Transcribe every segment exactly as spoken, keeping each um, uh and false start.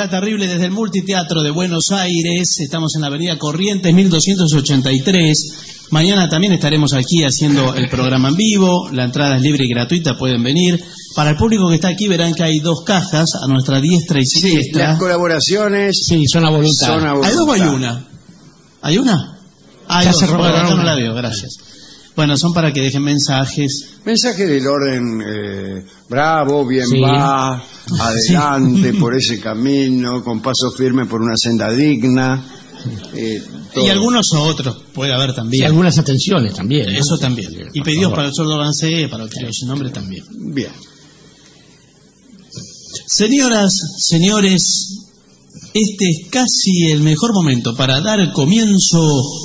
Ojalá Terrible desde el Multiteatro de Buenos Aires. Estamos en la avenida Corrientes mil doscientos ochenta y tres. Mañana también estaremos aquí haciendo el programa en vivo. La entrada es libre y gratuita, pueden venir. Para el público que está aquí verán que hay dos cajas a nuestra diestra y siniestra. Sí, las colaboraciones sí, son a voluntad. Son a voluntad. ¿Hay dos o hay una? ¿Hay una? Hay ya dos, se robaron bueno, una. no la veo, gracias. Bueno, son para que dejen mensajes. Mensajes del orden eh, bravo, bien Sí. va, adelante sí. por ese camino, con paso firme por una senda digna. Eh, y algunos otros puede haber también. Y algunas atenciones también, ¿no? Eso también. Sí, y pedidos para el sordo Gansé, para el trío sin nombre también. Bien. Señoras, señores, este es casi el mejor momento para dar comienzo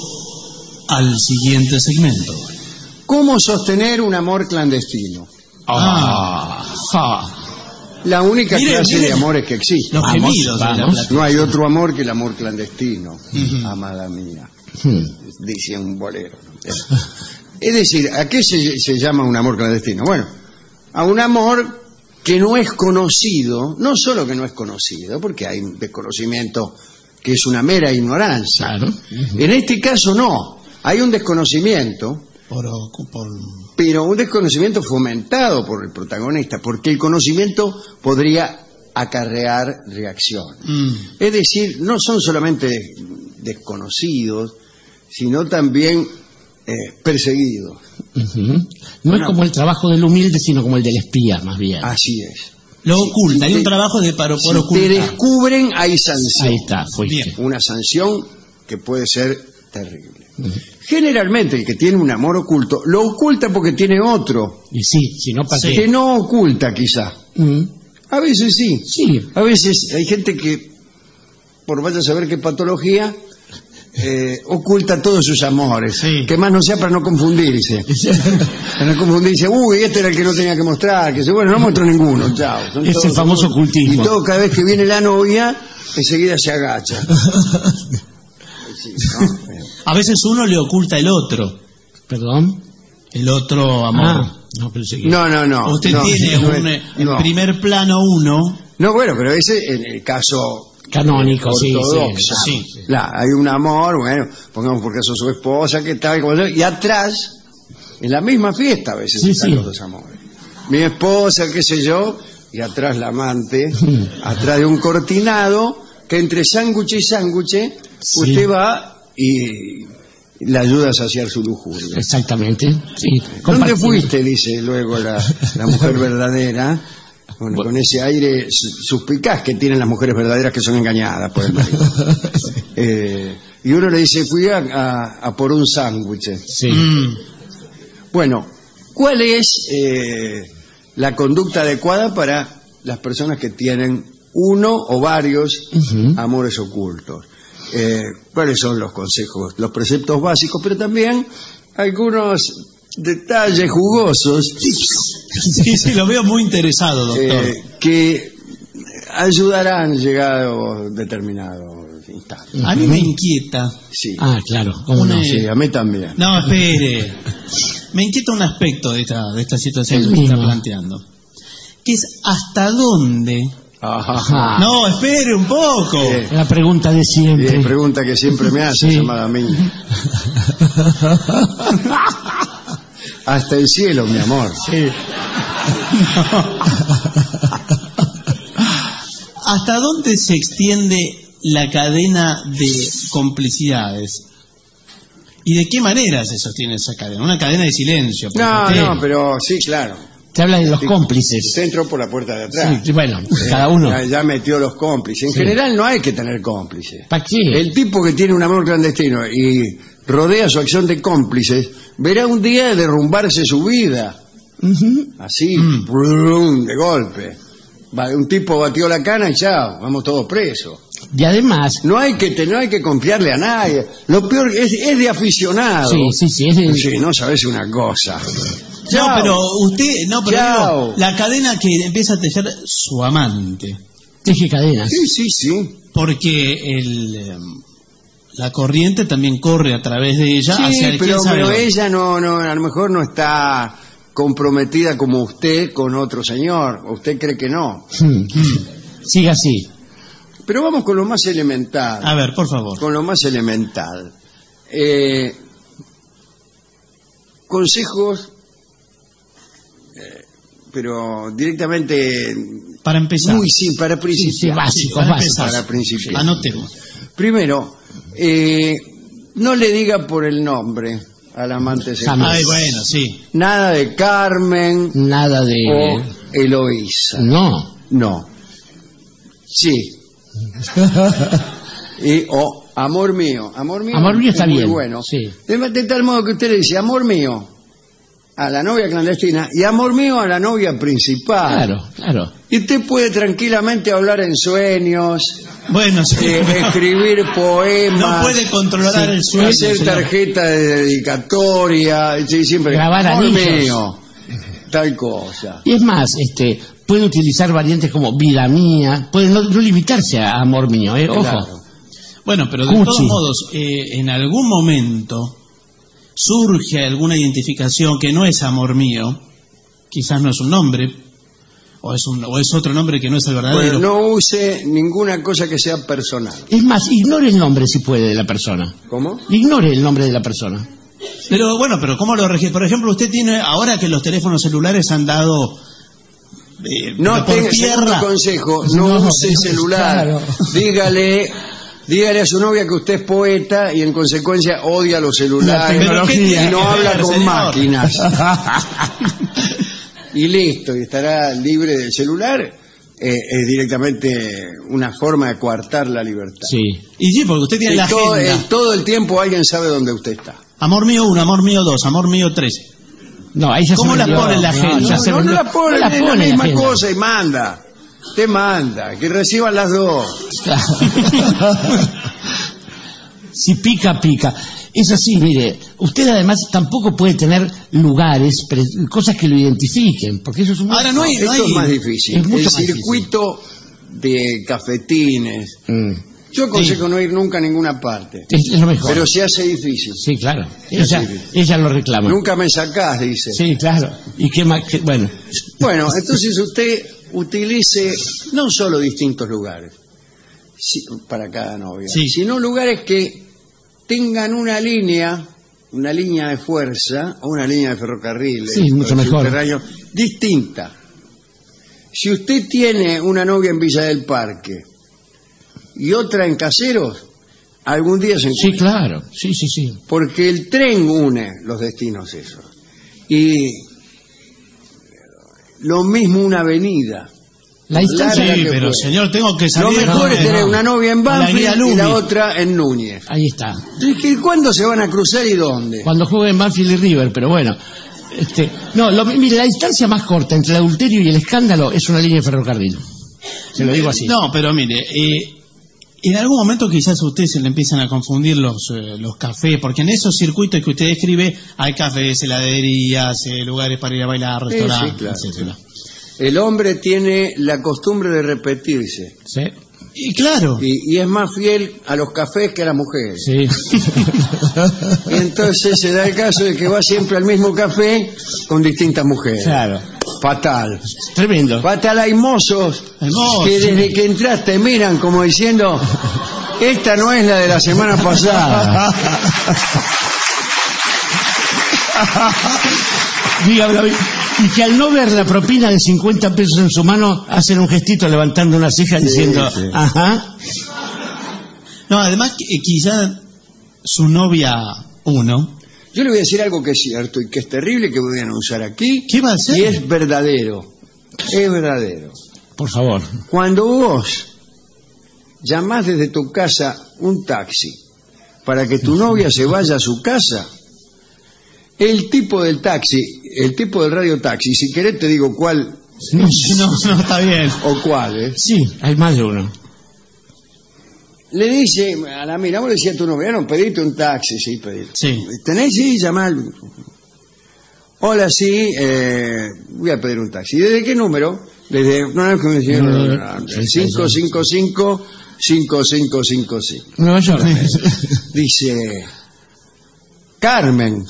al siguiente segmento. ¿Cómo sostener un amor clandestino? Ah, ah. La única Miren, clase miren. de amores que existe. Los Vamos, gemidos de la vamos. plata. No hay otro amor que el amor clandestino, Ujú. amada mía, Hmm. dice un bolero. Es decir, ¿a qué se, se llama un amor clandestino? Bueno, a un amor que no es conocido, no solo que no es conocido, porque hay un desconocimiento que es una mera ignorancia. Claro. Ujú. En este caso no, hay un desconocimiento, Por, por... pero un desconocimiento fomentado por el protagonista, porque el conocimiento podría acarrear reacción. Mm. Es decir, no son solamente desconocidos, sino también eh, perseguidos. Ujú. No Bueno. es como el trabajo del humilde, sino como el del espía, más bien. Así es. Lo Sí, oculta, hay si un te- trabajo de para Si por te ocultar. descubren, hay sanción. Ahí está, fuiste. Bien. Una sanción que puede ser terrible. Ujú. Generalmente el que tiene un amor oculto, lo oculta porque tiene otro, Y sí, si no, ¿para Sí. que qué? no oculta quizá. Ujú. A veces sí. Sí. A veces hay gente que, por vaya a saber qué patología, eh, oculta todos sus amores. Sí. Que más no sea para no confundirse. Para no confundirse, uy, este era el que no tenía que mostrar. Que se, bueno, no muestro ninguno, chao. Son Es el todos- famoso todos- ocultismo. Y todo, cada vez que viene la novia, enseguida se agacha. Sí, ¿no? Eh, A veces uno le oculta el otro, ¿Perdón? el otro amor. Ah, no, pero sí que... No, no, no. Usted no, tiene no, un, es- en no. primer plano uno. No, bueno, pero ese en el caso Canónico, sí, ortodoxo. sí. Sí. La- hay un amor, bueno, pongamos por caso su esposa, que tal, como tal, y atrás, en la misma fiesta a veces Sí, están sí. los dos amores. Mi esposa, qué sé yo, y atrás la amante, atrás de un cortinado, que entre sándwich y sándwich, Sí. usted va y le ayuda a saciar su lujuria. Exactamente, sí. ¿Dónde Compartido. fuiste? Dice luego la, la mujer verdadera, bueno, con ese aire su- suspicaz que tienen las mujeres verdaderas que son engañadas por el marido. Eh, y uno le dice, fui a, a- a por un sándwich. Sí. Mm. Bueno, ¿cuál es eh, la conducta adecuada para las personas que tienen uno o varios Ujú. amores ocultos? Eh, ¿Cuáles son los consejos, los preceptos básicos, pero también algunos detalles jugosos Sí, sí, lo veo muy interesado, doctor. eh, que ayudarán llegado determinado instante? A mí me inquieta. Sí, Ah, claro, cómo no. Una- sí, a mí también. No, espere. Me inquieta un aspecto de esta, de esta situación El que me está mismo. planteando. Que es hasta dónde... Ajá. Ah, No, espere un poco. Eh, La pregunta de siempre. Eh, pregunta que siempre me hace, Sí. llamada a mí. Hasta el cielo, mi amor. ¿Hasta dónde se extiende la cadena de complicidades? ¿Y de qué manera se sostiene esa cadena? Una cadena de silencio. porque No, usted- no, pero sí, claro. Te habla de los cómplices. Usted entró por la puerta de atrás. Sí, bueno, Eh, cada uno. Ya, ya metió los cómplices. En Sí. general no hay que tener cómplices. ¿Para qué? El tipo que tiene un amor clandestino y rodea su acción de cómplices, verá un día derrumbarse su vida. Ujú. Así, Mm. brum, de golpe. Va, un tipo batió la cana y chao, vamos todos presos. Y además, No hay que te- no hay que confiarle a nadie. Lo peor es, es de aficionado. sí, sí, sí, es de- Sí, no sabes una cosa. No, Chao. pero usted, no, pero Chao. digo, la cadena que empieza a tejer su amante, teje cadenas. Sí, sí, sí. porque el, eh, la corriente también corre a través de ella Sí, hacia el pero, quién sabe pero dónde. ella no, no, a lo mejor no está comprometida como usted con otro señor. Usted cree que no. Hmm. Siga así. Pero vamos con lo más elemental. A ver, por favor. Con lo más elemental. Eh, consejos, eh, pero directamente... Para empezar. Muy sí, para principiar. Sí, sí, básicos, para básicos. empezar. Para principiar. Anotemos. Primero, eh, no le diga por el nombre al amante secreto. Ay, bueno, sí. Nada de Carmen Nada de... o Eloísa. No. No. Sí. Y, o amor mío. Amor mío, Amor mío es está muy bien, bueno. sí. De, de tal modo que usted le dice amor mío a la novia clandestina y amor mío a la novia principal. Claro, claro. Y usted puede tranquilamente hablar en sueños, Bueno, sí. eh, escribir poemas, No puede controlar Sí. el sueño. hacer señor. tarjeta de dedicatoria, sí, siempre Grabar amor anillos. mío, tal cosa. Y es más, este, puede utilizar variantes como vida mía, puede no, no limitarse a amor mío, ¿eh? Ojo. Claro. Bueno, pero de Cuchi. todos modos, eh, en algún momento surge alguna identificación que no es amor mío, quizás no es un nombre, o es, un, o es otro nombre que no es el verdadero. Bueno, no use ninguna cosa que sea personal. Es más, ignore el nombre si puede de la persona. ¿Cómo? Ignore el nombre de la persona. Pero bueno, pero ¿cómo lo registra? Por ejemplo, usted tiene, ahora que los teléfonos celulares han dado eh, No por tenga, segundo tierra. consejo, no, No, use celular. claro. Dígale, dígale a su novia que usted es poeta y en consecuencia odia los celulares La tecnología. y no ¿Qué habla tiene que con ver, máquinas. Y listo, y estará libre del celular. Eh, es directamente una forma de coartar la libertad. Sí. Y sí, porque usted tiene Y la todo, agenda. eh, todo el tiempo alguien sabe dónde usted está. Amor mío uno, amor mío dos, amor mío tres. No, ahí ya ¿Cómo se la vendió. pone en la No, agenda? ya No, se no vendió. la pone, No la es la pone en la misma agenda. cosa y manda. Te manda, que reciban las dos. Si pica, pica. Es así, mire, usted además tampoco puede tener lugares, pre- cosas que lo identifiquen, porque eso es un... Ahora no hay- Esto es más difícil. Es mucho El más circuito de cafetines. Mm. Yo aconsejo no ir nunca a ninguna parte. Es, es lo mejor. Pero se hace difícil. Sí, claro. Sí, Ella, sí. ella lo reclama. Nunca me sacás, dice. Sí, claro. Y qué más, qué- bueno. Bueno, entonces usted utilice no solo distintos lugares si- para cada novia, Sí. sino lugares que tengan una línea, una línea de fuerza o una línea de ferrocarril, Sí, mucho mejor. subterráneo, distinta. Si usted tiene una novia en Villa del Parque y otra en Caseros, algún día se Sí, encuentra. claro. Sí, sí, sí. Porque el tren une los destinos esos. Y lo mismo una avenida. La distancia... Larga Sí, que pero puede. señor, tengo que Lo salir. mejor no, es tener no. una novia en La guía Banfield y Lumi. la otra en Núñez. Ahí está. ¿Y cuándo se van a cruzar y dónde? Cuando jueguen Banfield y River, pero bueno. Este, no, lo- mire, la distancia más corta entre el adulterio y el escándalo es una línea de ferrocarril. Se lo digo así. No, pero mire, eh, en algún momento quizás a usted se le empiezan a confundir los, eh, los cafés, porque en esos circuitos que usted describe hay cafés, heladerías, eh, lugares para ir a bailar, Sí, restaurantes, sí, claro. etcétera. El hombre tiene la costumbre de repetirse Sí. Y claro, y, y es más fiel a los cafés que a las mujeres. Sí. Y entonces se da el caso de que va siempre al mismo café con distintas mujeres. Claro. Fatal. Tremendo. Fatal, hay mozos Hay mozos. que desde que entraste miran como diciendo, esta no es la de la semana pasada. Dígame, David. Y que al no ver la propina de cincuenta pesos en su mano, hacen un gestito levantando una ceja diciendo, sí. ajá. no, además que, eh, quizá su novia uno, Yo le voy a decir algo que es cierto y que es terrible, que voy a anunciar aquí. ¿qué va a hacer? Y es verdadero. Es verdadero. Por favor. Cuando vos llamás desde tu casa un taxi para que tu novia se vaya a su casa, el tipo del taxi, el tipo del radio taxi, si querés te digo cuál No, no, está bien. o cuál, ¿eh? Sí, hay más de uno. Le dice a la mina, vos le decías a tu novia, no, pediste un taxi, sí, pediste. Sí. ¿Tenés? Sí, llamá. Hola, sí, eh, voy a pedir un taxi. ¿Desde qué número? Desde, no, no, es que me decían, cinco cinco cinco, cinco cinco cinco cinco. Nueva York. Dice, Carmen.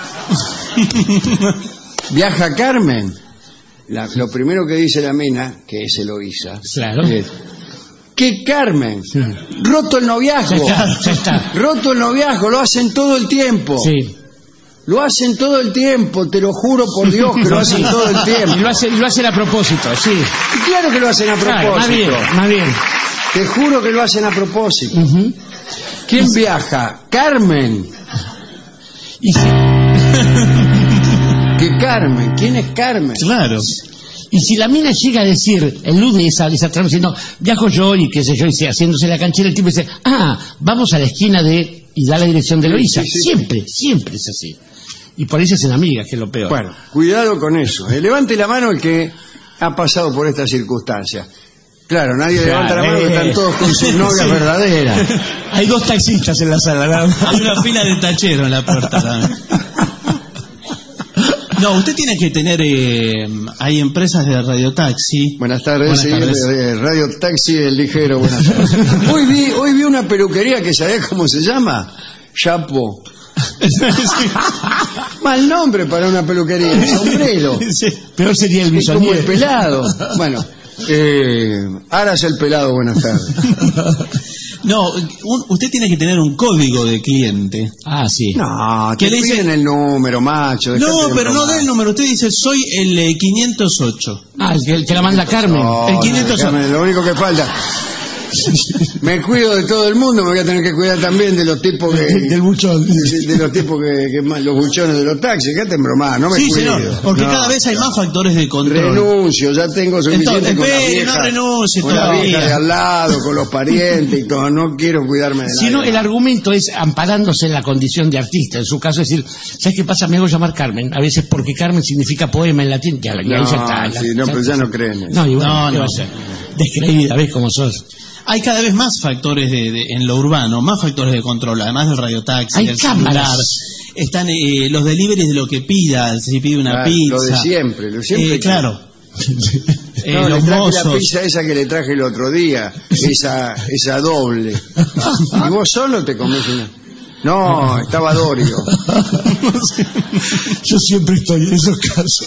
¿Viaja Carmen? La- lo primero que dice la mina, que es Eloísa, Claro. es, que Carmen. Sí. Roto el noviazgo. Ya está, ya está. Roto el noviazgo, lo hacen todo el tiempo. Sí. Lo hacen todo el tiempo, te lo juro por Dios que lo hacen todo el tiempo. Y lo hacen, lo hacen a propósito, sí. Y claro que lo hacen a propósito. Claro, más bien, más bien. Te juro que lo hacen a propósito. Uh-huh. ¿Quién y viaja? Carmen. Y si... ¿Qué Carmen? ¿Quién es Carmen? Claro. Y si la mina llega a decir, elude esa, esa trama diciendo, viajo yo y qué sé yo, y se, haciéndose la canchera, el tipo dice, ah, vamos a la esquina de... y da la dirección de Loíza. Sí, sí, siempre, sí. siempre es así. Y por ahí se hacen amigas, que es lo peor. Bueno, cuidado con eso. Eh, levante la mano el que ha pasado por estas circunstancias. Claro, nadie claro, levanta la mano, eh, que están todos con sus novias sí. verdaderas. Hay dos taxistas en la sala. ¿No? Hay una fila de tacheros en la puerta también. No, usted tiene que tener... Eh, hay empresas de radiotaxi. Buenas tardes, buenas sí, tardes. Eh, radiotaxi El Ligero, buenas tardes. hoy, vi, hoy vi una peluquería que, ¿sabés cómo se llama? Chapo. Mal nombre para una peluquería, el sombrero. Sí. Peor sería el bisonier. Como el pelado. Bueno, eh, Aras el pelado, buenas tardes. No, un, usted tiene que tener un código de cliente. Ah, sí. No, te piden dice... el número, macho. No, pero no dé el número. Usted dice, soy el eh, quinientos ocho. Ah, el que, el que la manda Carmen. No, el quinientos ocho. Carmen, lo único que falta... Me cuido de todo el mundo, me voy a tener que cuidar también de los tipos que... Del buchón. De, de los tipos que, que... Los buchones de los taxis, que te bromás, no me sí, cuido. Señor, porque no. cada vez hay más factores de control. Renuncio, ya tengo suficiente Entonces, con la espere, vieja, no renuncie con todavía. la vieja de al lado, con los parientes y todo, no quiero cuidarme de Si no, el argumento es amparándose en la condición de artista. En su caso es decir, ¿sabes qué pasa? Me hago llamar Carmen. A veces porque Carmen significa poema en latín. Ya, ya, no, ya está. Sí, ya, no, ya, pero ya no creen eso. No, y bueno, no, ¿qué no. va a ser? Descreída, ¿ves cómo sos? Hay cada vez más factores de, de, en lo urbano, más factores de control, además del radiotaxi, hay del cámaras. celular. Están eh, los deliveries de lo que pida, si pide una Ah, pizza. Lo de siempre, lo de siempre. Eh, claro. eh, no, los le traje mozos. la pizza esa que le traje el otro día, esa, esa doble. ¿Y vos solo te comés una? No, estaba Dorio. Yo siempre estoy en esos casos.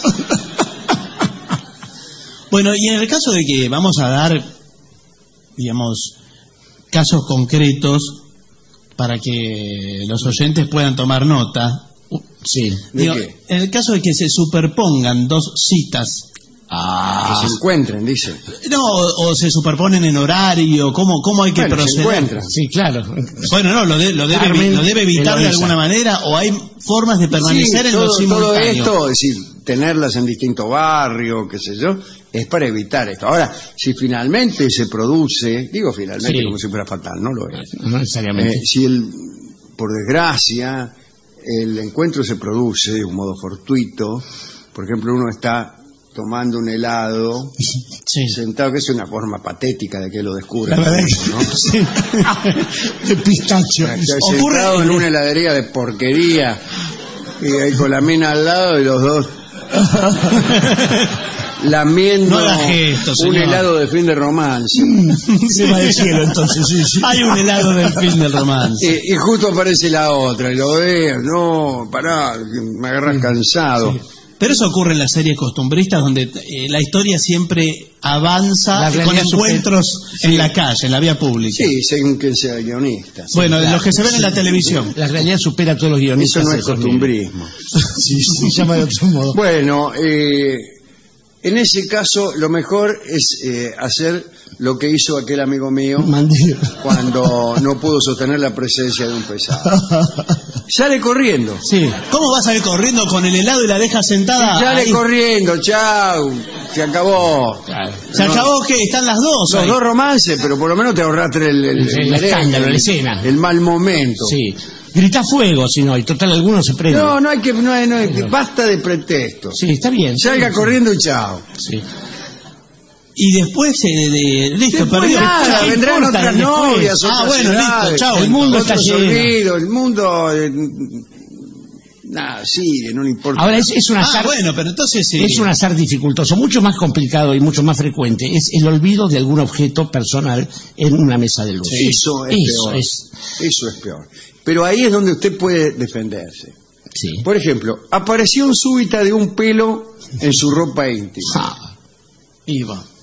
Bueno, y en el caso de que vamos a dar, digamos, casos concretos para que los oyentes puedan tomar nota. Sí. ¿De Digo, qué? en el caso de que se superpongan dos citas. Ah, que se encuentren, dice. No, o, o se superponen en horario, ¿cómo, cómo hay que bueno, proceder? Se encuentran. Sí, claro. Bueno, no, lo, de, lo, debe, Carmen, lo debe evitar de alguna manera, o hay formas de permanecer sí, en todo, lo simultáneo. todo esto, es decir, tenerlas en distintos barrios, qué sé yo, es para evitar esto. Ahora, si finalmente se produce, digo finalmente sí. como si fuera fatal, no lo es. No necesariamente. Eh, si el, por desgracia, el encuentro se produce de un modo fortuito, por ejemplo, uno está tomando un helado, sí. sentado, que es una forma patética de que lo descubra, ¿no? Sí. De pistacho. Está Ocurre sentado en una heladería de porquería y ahí con la mina al lado y los dos lamiendo no gesto, un helado de fin de romance. Se va del cielo entonces, sí, sí. Hay un helado del fin del romance. Y, y justo aparece la otra y lo veo, no, pará, me agarras cansado. Sí. Pero eso ocurre en las series costumbristas donde eh, la historia siempre avanza con encuentros super... en sí. la calle, en la vía pública. Sí, según que sea guionista. Sí, bueno, claro. de los que se ven sí. en la televisión. La realidad supera a todos los guionistas. Eso no es costumbrismo. Sí, se llama de otro modo. Bueno, eh, en ese caso lo mejor es eh, hacer lo que hizo aquel amigo mío Mandío. Cuando no pudo sostener la presencia de un pesado. Sale corriendo. Sí. ¿Cómo va a salir corriendo con el helado y la deja sentada? Sale ahí? corriendo, chau, se acabó. Claro. ¿Se no, acabó qué? Están las dos. Los ahí. dos romances, pero por lo menos te ahorraste el, el, el, el escándalo, la escena. El mal momento. Sí. Grita fuego, si no, y total algunos se prenden. No, no hay que, no hay, no hay, basta de pretextos. Sí, está bien. Salga sí, corriendo sí. y chao. Sí. Y después eh, de, listo, después perdió. nada, ¿Qué vendrán importa otras después? novias, Ah, otras bueno, ciudades, listo, chao. El mundo otros está lleno. olvidos, el mundo eh, nada, sigue, no le importa. Ahora es, es un azar. Ah, bueno, pero entonces sí. Es un azar dificultoso, mucho más complicado y mucho más frecuente. Es el olvido de algún objeto personal en una mesa de luz. Sí, eso es eso peor. Es... Eso es peor. Pero ahí es donde usted puede defenderse. Sí. Por ejemplo, apareció un súbita de un pelo en su ropa íntima. Ah. Iba.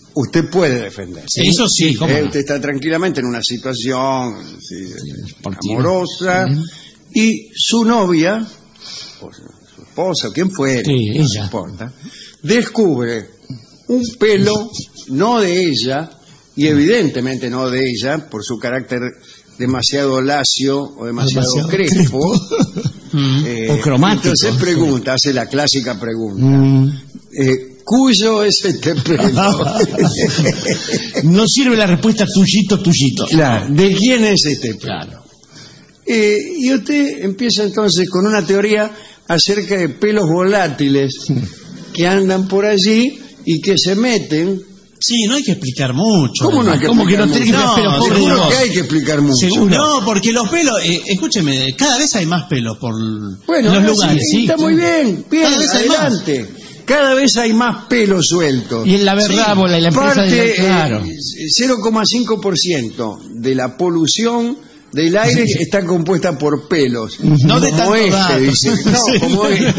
usted puede defenderse. Eso sí, ¿cómo Eh, no? usted está tranquilamente en una situación sí, amorosa y su novia, o su esposa, o quien fuere, Sí, no ella. importa, descubre un pelo no de ella, y evidentemente no de ella, por su carácter demasiado lacio o demasiado, Demasiado crespo. Mm. eh, O cromático. Entonces pregunta, hace la clásica pregunta. Mm. Eh, ¿Cuyo es este pelo? No sirve la respuesta tuyito, tuyito. Claro, ¿de quién es este pelo? Claro. Eh, y usted empieza entonces con una teoría acerca de pelos volátiles que andan por allí y que se meten. Sí, no hay que explicar mucho. ¿Cómo no hay que ¿Cómo que no explicar tenés que mucho? explicar pelos, No, pobre Seguro Dios? que hay que explicar mucho. Seguro. No, porque los pelos, eh, escúcheme, cada vez hay más pelos por Bueno, los sí, lugares. sí, está sí. muy bien, bien, Cada vez hay adelante. Cada vez hay más pelos sueltos. Y en la verdad, y la empresa Parte, de claro. eh, cero coma cinco por ciento de la polución del aire está compuesta por pelos. No de como tanto este, dato. dice. No, Sí. como este.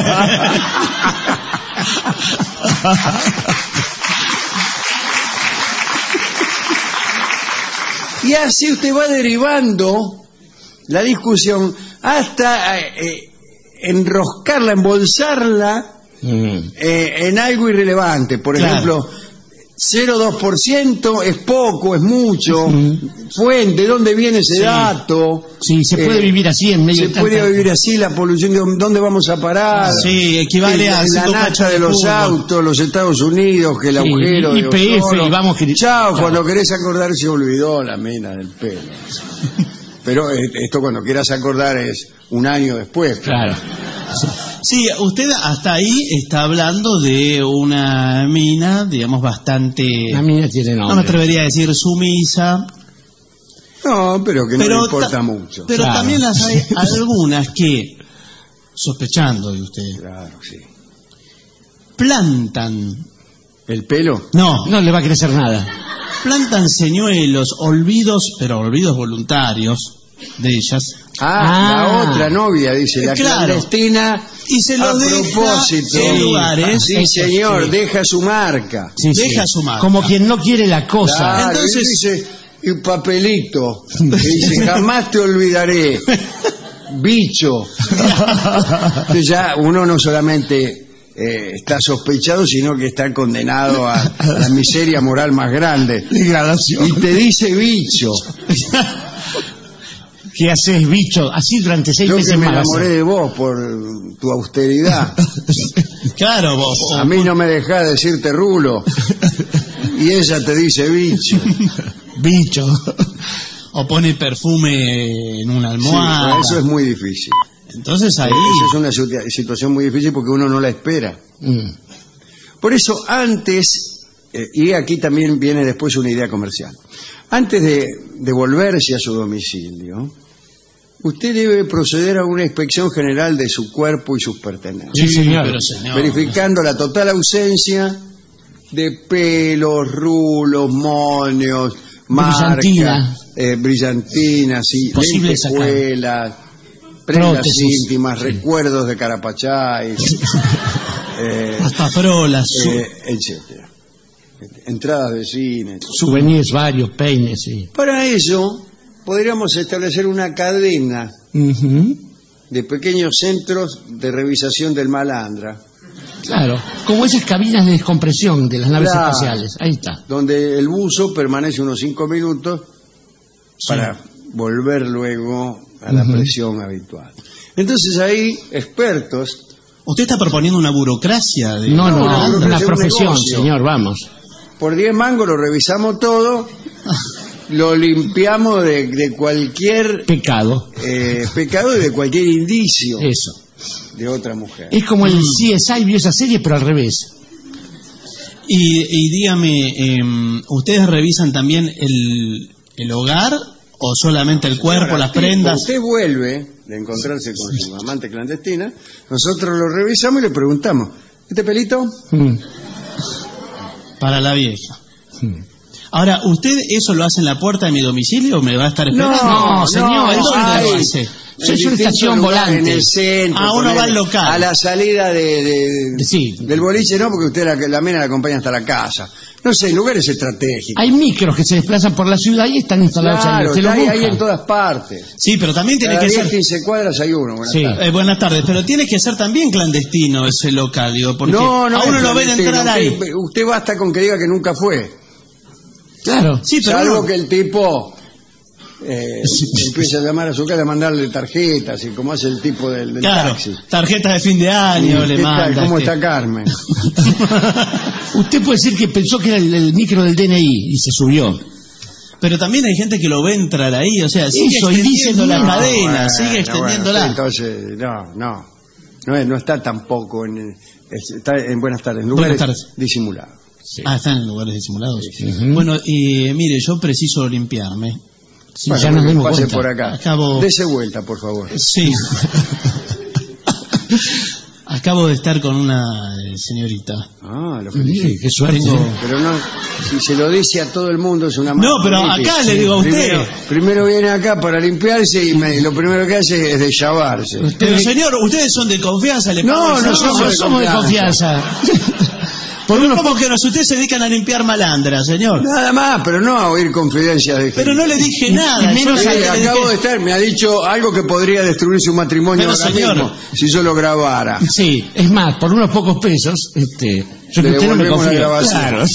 Y así usted va derivando la discusión hasta eh, eh, enroscarla, embolsarla Mm. eh, en algo irrelevante. Por Claro. ejemplo, cero coma dos por ciento es poco, es mucho. Ujú. Fuente, ¿dónde viene ese Sí. dato? Sí, se puede Eh, vivir así en medio Se de puede tanta- vivir así la polución, ¿de ¿dónde vamos a parar? Sí, equivale En- a en la cinco nata canchas de de los fútbol. autos, los Estados Unidos, que el Sí, agujero de Y P F, ozono. y vamos que- Chao, Chao. cuando querés acordar se olvidó la mina del pelo. Pero eh, esto cuando quieras acordar es un año después. Claro. Sí, usted hasta ahí está hablando de una mina, digamos, bastante... La mina tiene nombre. No me atrevería a decir sumisa, No, pero que no pero, le importa ta- mucho. pero Claro. también las hay algunas que, sospechando de usted, Claro, sí. plantan, ¿El pelo? no, No le va a crecer nada. plantan señuelos, olvidos, pero olvidos voluntarios de ellas, Ah, Ah. la otra novia, dice, la Claro. clandestina. y se A los deja propósito. en lugares, Sí, Eso, señor, sí. deja su marca. Sí, deja sí. su marca. Como quien no quiere la cosa. Claro, Entonces- y dice, y un papelito, que dice, jamás te olvidaré, bicho. Entonces ya uno no solamente eh, está sospechado, sino que está condenado a, a la miseria moral más grande. Degradación. Y te dice bicho. ¿Qué haces, bicho? Así durante seis Yo meses que me más. enamoré de vos por tu austeridad. claro, vos, o- A mí no me dejás decirte rulo. Y ella te dice bicho. Bicho. o pone perfume en una Sí, almohada, eso es muy difícil. entonces ahí, Esa es una situa- situación muy difícil porque uno no la espera. Mm. Por eso antes, eh, y aquí también viene después una idea comercial, antes de, de volverse a su domicilio, usted debe proceder a una inspección general de su cuerpo y sus pertenencias, Sí, señor. pero señor, verificando la total ausencia de pelos, rulos, moños, marcas, Brillantina. eh, brillantinas, sí, Posible sacar. lentejuelas, prendas Prótesis. íntimas, Sí. recuerdos de Carapachay, eh, hasta frolas, su- eh, etcétera. Entradas de cine. Souvenirs varios, peines, sí. Para eso podríamos establecer una cadena Ujú. de pequeños centros de revisación del malandra, Claro. Como esas cabinas de descompresión de las naves Claro. espaciales. Ahí está. donde el buzo permanece unos cinco minutos para volver luego a la Ujú. presión habitual. Entonces ahí expertos, usted está proponiendo una burocracia de No, no, no, no, no, una es un profesión, negocio. señor, vamos. por diez mangos lo revisamos todo, lo limpiamos de, de cualquier Pecado. eh, pecado y de cualquier indicio Eso. de otra mujer. Es como el C S I vio esa serie, pero al revés. Y, y dígame, em, ¿ustedes revisan también el, el hogar o solamente el cuerpo, Ahora, las tipo, prendas? Usted vuelve de encontrarse con su amante clandestina, nosotros lo revisamos y le preguntamos, ¿este pelito? Mm. Para la vieja. Mm. Ahora, ¿usted eso lo hace en la puerta de mi domicilio o me va a estar esperando? No, señor, ¿en dónde hay, lo hace? Eso es una estación volante. En el centro. Ah, uno poner, va al local. A la salida de, de- Sí. del boliche no, porque usted la, la mina la acompaña hasta la casa. No sé, lugares estratégicos. Hay micros que se desplazan por la ciudad y están instalados ahí. Claro, Usted lo está ahí, busca. ahí en todas partes. Sí, pero también tiene Cada que diez, ser... quince cuadras hay uno. Buenas Sí. tardes. Eh, buenas tardes, pero tiene que ser también clandestino ese local, digo, porque No, no, a uno es lo ven clandestino. entrar ahí. Usted, usted basta con que diga que nunca fue. Claro. Sí, pero Salvo uno- que el tipo eh, empiece a llamar a su casa a mandarle tarjetas, y como hace el tipo del, del claro, taxi. tarjeta de fin de año ¿Y le qué tal? manda. ¿Cómo este. está Carmen? Usted puede decir que pensó que era el, el micro del D N I y se subió. Pero también hay gente que lo ve entrar ahí, o sea, sigue Eso, y dice, extendiendo la no, cadena, Bueno, sigue extendiéndola. bueno, entonces, no, no. No, es- no está tampoco en... es- Está en buenas tardes, en lugares Buenas tardes. disimulados. Ah, están en lugares disimulados. Ujú. Bueno, y mire, yo preciso limpiarme. Sí, Bueno, ya nos dimos pase cuenta. por acá. Acabo- Dese vuelta, por favor. Sí. Acabo de estar con una eh, señorita. Ah, lo Sí, felicito. qué suerte. Tengo- Pero no, si se lo dice a todo el mundo es una mala No, pero política. acá le digo a usted. Primero, primero viene acá para limpiarse y me- lo primero que hace es deschavarse. Pero señor, ustedes son de confianza, le No, pago el no servicio. No, somos de confianza. Por uno, ¿cómo que no? Si ustedes se dedican a limpiar malandras, señor. Nada más, pero no a oír confidencias de gente. Pero no le dije nada. y menos yo Sí, le dije- acabo de estar, me ha dicho algo que podría destruir su matrimonio Pero, ahora señor. mismo, si yo lo grabara. Sí, es más, por unos pocos pesos, este, yo que Le usted no me devolvemos la confío. grabación. Claro.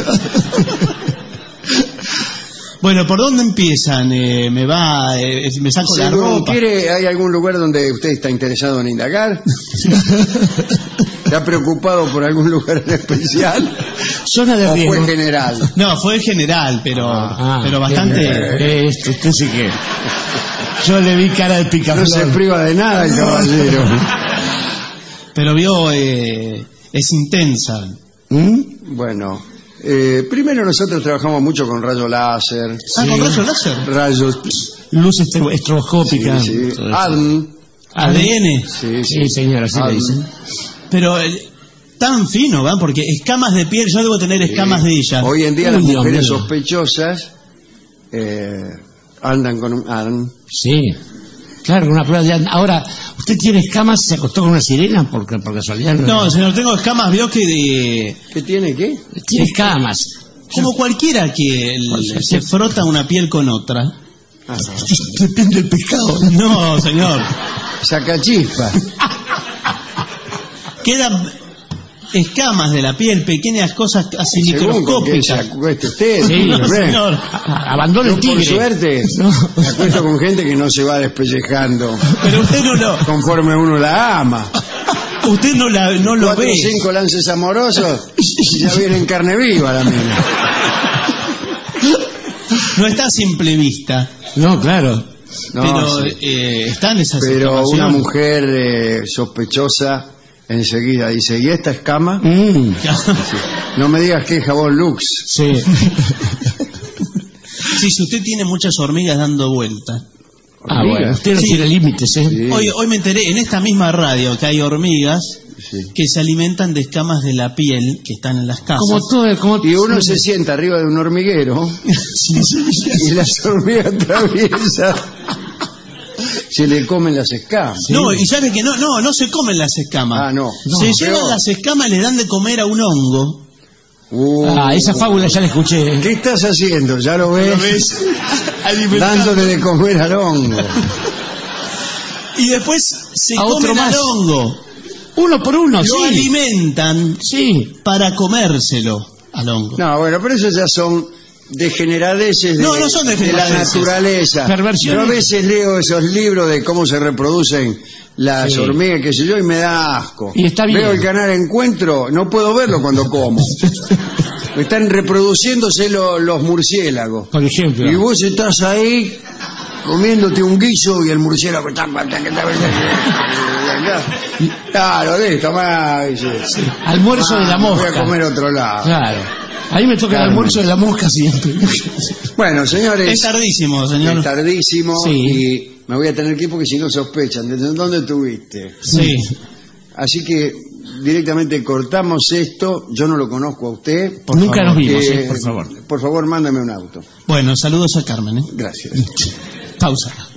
Bueno, ¿por dónde empiezan? Eh, ¿Me va, eh, me saco la Según ropa? quiere, ¿hay algún lugar donde usted está interesado en indagar? ¿Está preocupado por algún lugar en especial? Zona de ¿O riesgo. fue general? No, fue general, pero, Ah, pero bien. bastante... Eh, Esto, usted sí que... Yo le vi cara de No picaflor. se priva de nada el caballero. Pero vio, eh, es intensa. ¿Mm? Bueno, eh, primero nosotros trabajamos mucho con rayo láser, Ah, Sí. con rayo láser. rayos... Luz estro- estroboscópica. sí, sí, todo eso. A D M, A D N. sí, sí. Sí, señora, así A le D M. dicen. Pero eh, tan fino, ¿va? Porque escamas de piel, yo debo tener escamas de ella. Hoy en día Uy, las Dios mujeres mío. sospechosas eh, andan con un A D M. Sí. Claro, una prueba de... A D N. Ahora, ¿usted tiene escamas? ¿Se acostó con una sirena? Por, por casualidad. No, señor, tengo escamas, vio que de... ¿Qué tiene qué? Tiene escamas. Como cualquiera que el- se frota una piel con otra. Ah, Depende del pescado. No, señor. sacachispa. Quedan escamas de la piel, pequeñas cosas casi Según con quién se microscópicas. acueste usted. Sí, No, hombre. señor. A- Abandona Yo, el por tigre. suerte, No. me acuesto con gente que no se va despellejando Pero usted no lo, conforme uno la ama. usted no, la, no lo Cuatro ve. o cinco lances amorosos y ya viene en carne viva la mina. No está a simple vista. No, claro. No, pero sí. eh, están esas Pero una exclamaciones. mujer eh, sospechosa enseguida dice, ¿y esta escama? Mm, No me digas que es jabón Lux. sí. Sí, si usted tiene muchas hormigas dando vuelta. Ah, bueno, usted no Sí. tiene límites, ¿eh? Sí. Hoy, hoy me enteré en esta misma radio que hay hormigas Sí. que se alimentan de escamas de la piel que están en las casas. Como todo, como Y uno se sienta arriba de un hormiguero Sí, sí, sí. y las hormigas traviesas se le comen las escamas. No, y sabe que no, no, no se comen las escamas. Ah, no. Se No, llevan peor. las escamas, le dan de comer a un hongo. Uh, Ah, esa fábula ya la escuché. ¿Qué estás haciendo? ¿Ya lo ves? Dándole de comer al hongo. Y después se A otro comen más. al hongo. Uno por uno, Lo sí. alimentan Sí. para comérselo al hongo. No, bueno, pero eso ya son degeneradeces de, No, no son de la degeneradeces. naturaleza. Perversiones. Yo a veces leo esos libros de cómo se reproducen las Sí. hormigas, qué sé yo, y me da asco. Y está bien. Veo el canal Encuentro, no puedo verlo cuando como. Están reproduciéndose lo- los murciélagos. Por ejemplo. Y vos estás ahí comiéndote un guiso y el murciélago está... Claro, listo, más. Almuerzo de la mosca. Voy a comer a otro lado. Claro. A mí me toca el Carmen. almuerzo de la mosca siempre. Bueno, señores, Es tardísimo, señor. es tardísimo Sí. y me voy a tener que ir porque si no sospechan. ¿Desde dónde estuviste? Sí. Así que directamente cortamos esto. Yo no lo conozco a usted. Por Nunca favor. nos vimos, Eh, eh, por favor. Por favor, mándame un auto. Bueno, saludos a Carmen. ¿eh? Gracias. Pausa.